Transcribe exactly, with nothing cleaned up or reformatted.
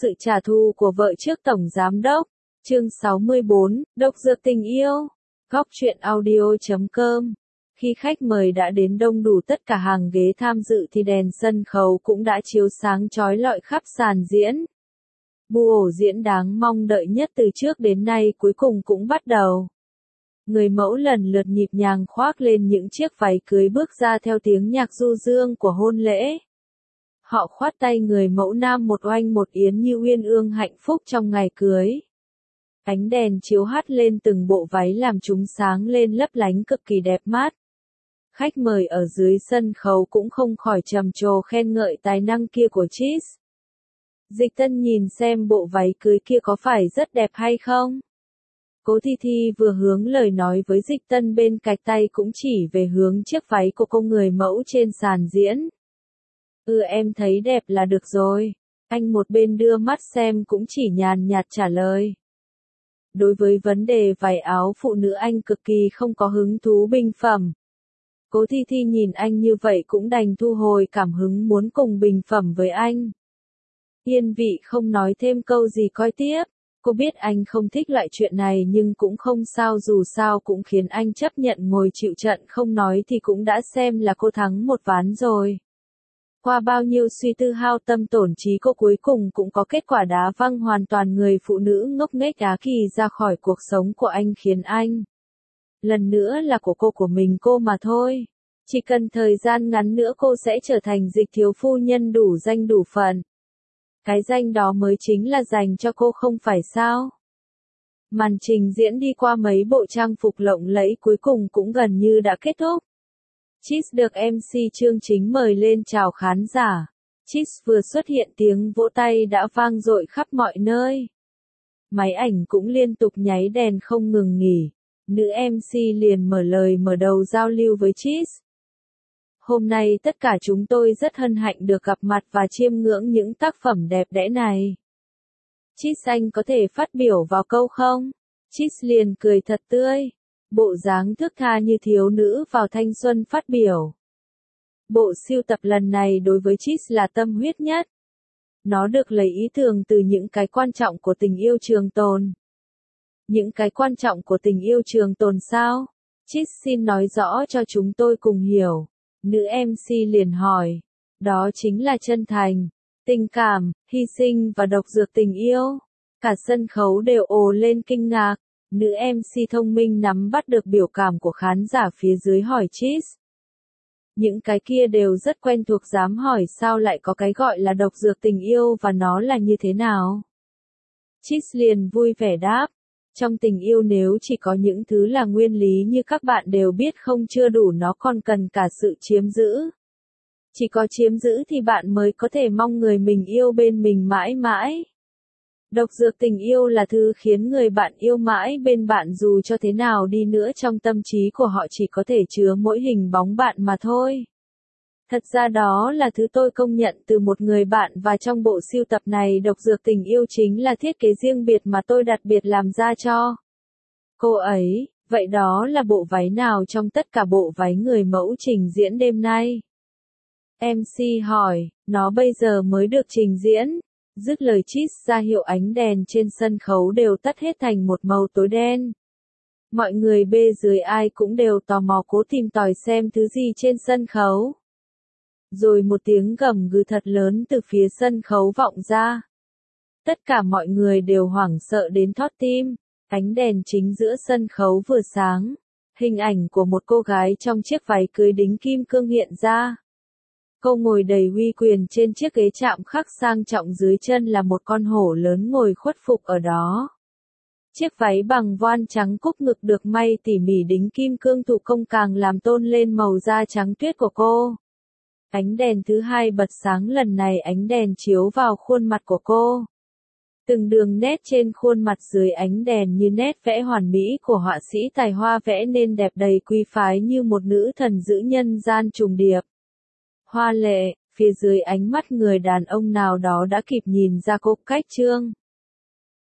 sự trả thù của vợ trước tổng giám đốc. Chương sáu mươi bốn, độc dược tình yêu. Góc truyện audio chấm com. Khi khách mời đã đến đông đủ tất cả hàng ghế tham dự thì đèn sân khấu cũng đã chiếu sáng chói lọi khắp sàn diễn. Buổi diễn đáng mong đợi nhất từ trước đến nay cuối cùng cũng bắt đầu. Người mẫu lần lượt nhịp nhàng khoác lên những chiếc váy cưới bước ra theo tiếng nhạc du dương của hôn lễ. Họ khoát tay người mẫu nam một oanh một yến như uyên ương hạnh phúc trong ngày cưới. Ánh đèn chiếu hắt lên từng bộ váy làm chúng sáng lên lấp lánh cực kỳ đẹp mắt. Khách mời ở dưới sân khấu cũng không khỏi trầm trồ khen ngợi tài năng kia của Chis. Dịch Tân nhìn xem bộ váy cưới kia có phải rất đẹp hay không? Cố Thi Thi vừa hướng lời nói với Dịch Tân bên cạnh, tay cũng chỉ về hướng chiếc váy của cô người mẫu trên sàn diễn. Ừ, em thấy đẹp là được rồi. Anh một bên đưa mắt xem cũng chỉ nhàn nhạt trả lời. Đối với vấn đề váy áo phụ nữ anh cực kỳ không có hứng thú bình phẩm. Cố Thi Thi nhìn anh như vậy cũng đành thu hồi cảm hứng muốn cùng bình phẩm với anh. Yên vị không nói thêm câu gì coi tiếp. Cô biết anh không thích loại chuyện này nhưng cũng không sao, dù sao cũng khiến anh chấp nhận ngồi chịu trận, không nói thì cũng đã xem là cô thắng một ván rồi. Qua bao nhiêu suy tư hao tâm tổn trí, cô cuối cùng cũng có kết quả đá văng hoàn toàn người phụ nữ ngốc nghếch Á Kỳ ra khỏi cuộc sống của anh, khiến anh lần nữa là của cô của mình cô mà thôi. Chỉ cần thời gian ngắn nữa cô sẽ trở thành Dịch thiếu phu nhân đủ danh đủ phận. Cái danh đó mới chính là dành cho cô không phải sao? Màn trình diễn đi qua mấy bộ trang phục lộng lẫy cuối cùng cũng gần như đã kết thúc. Chis được em xê chương chính mời lên chào khán giả. Chis vừa xuất hiện tiếng vỗ tay đã vang dội khắp mọi nơi. Máy ảnh cũng liên tục nháy đèn không ngừng nghỉ. Nữ em xê liền mở lời mở đầu giao lưu với Chis. Hôm nay tất cả chúng tôi rất hân hạnh được gặp mặt và chiêm ngưỡng những tác phẩm đẹp đẽ này. Chis, anh có thể phát biểu vào câu không? Chis liền cười thật tươi. Bộ dáng thước tha như thiếu nữ vào thanh xuân phát biểu. Bộ sưu tập lần này đối với Chis là tâm huyết nhất. Nó được lấy ý tưởng từ những cái quan trọng của tình yêu trường tồn. Những cái quan trọng của tình yêu trường tồn sao? Chis xin nói rõ cho chúng tôi cùng hiểu. Nữ em xê liền hỏi. Đó chính là chân thành, tình cảm, hy sinh và độc dược tình yêu. Cả sân khấu đều ồ lên kinh ngạc. Nữ em xê thông minh nắm bắt được biểu cảm của khán giả phía dưới hỏi Chis. Những cái kia đều rất quen thuộc, dám hỏi sao lại có cái gọi là độc dược tình yêu và nó là như thế nào? Chis liền vui vẻ đáp. Trong tình yêu nếu chỉ có những thứ là nguyên lý như các bạn đều biết không chưa đủ, nó còn cần cả sự chiếm giữ. Chỉ có chiếm giữ thì bạn mới có thể mong người mình yêu bên mình mãi mãi. Độc dược tình yêu là thứ khiến người bạn yêu mãi bên bạn, dù cho thế nào đi nữa trong tâm trí của họ chỉ có thể chứa mỗi hình bóng bạn mà thôi. Thật ra đó là thứ tôi công nhận từ một người bạn, và trong bộ sưu tập này độc dược tình yêu chính là thiết kế riêng biệt mà tôi đặc biệt làm ra cho cô ấy. Vậy đó là bộ váy nào trong tất cả bộ váy người mẫu trình diễn đêm nay? em xê hỏi, nó bây giờ mới được trình diễn. Dứt lời Chis ra hiệu ánh đèn trên sân khấu đều tắt hết thành một màu tối đen. Mọi người bê dưới ai cũng đều tò mò cố tìm tòi xem thứ gì trên sân khấu. Rồi một tiếng gầm gừ thật lớn từ phía sân khấu vọng ra. Tất cả mọi người đều hoảng sợ đến thót tim. Ánh đèn chính giữa sân khấu vừa sáng. Hình ảnh của một cô gái trong chiếc váy cưới đính kim cương hiện ra. Cô ngồi đầy uy quyền trên chiếc ghế chạm khắc sang trọng, dưới chân là một con hổ lớn ngồi khuất phục ở đó. Chiếc váy bằng voan trắng cúc ngực được may tỉ mỉ đính kim cương thủ công càng làm tôn lên màu da trắng tuyết của cô. Ánh đèn thứ hai bật sáng, lần này ánh đèn chiếu vào khuôn mặt của cô. Từng đường nét trên khuôn mặt dưới ánh đèn như nét vẽ hoàn mỹ của họa sĩ tài hoa vẽ nên đẹp đầy quý phái như một nữ thần giữ nhân gian trùng điệp. Hoa lệ, phía dưới ánh mắt người đàn ông nào đó đã kịp nhìn ra cô cách trương.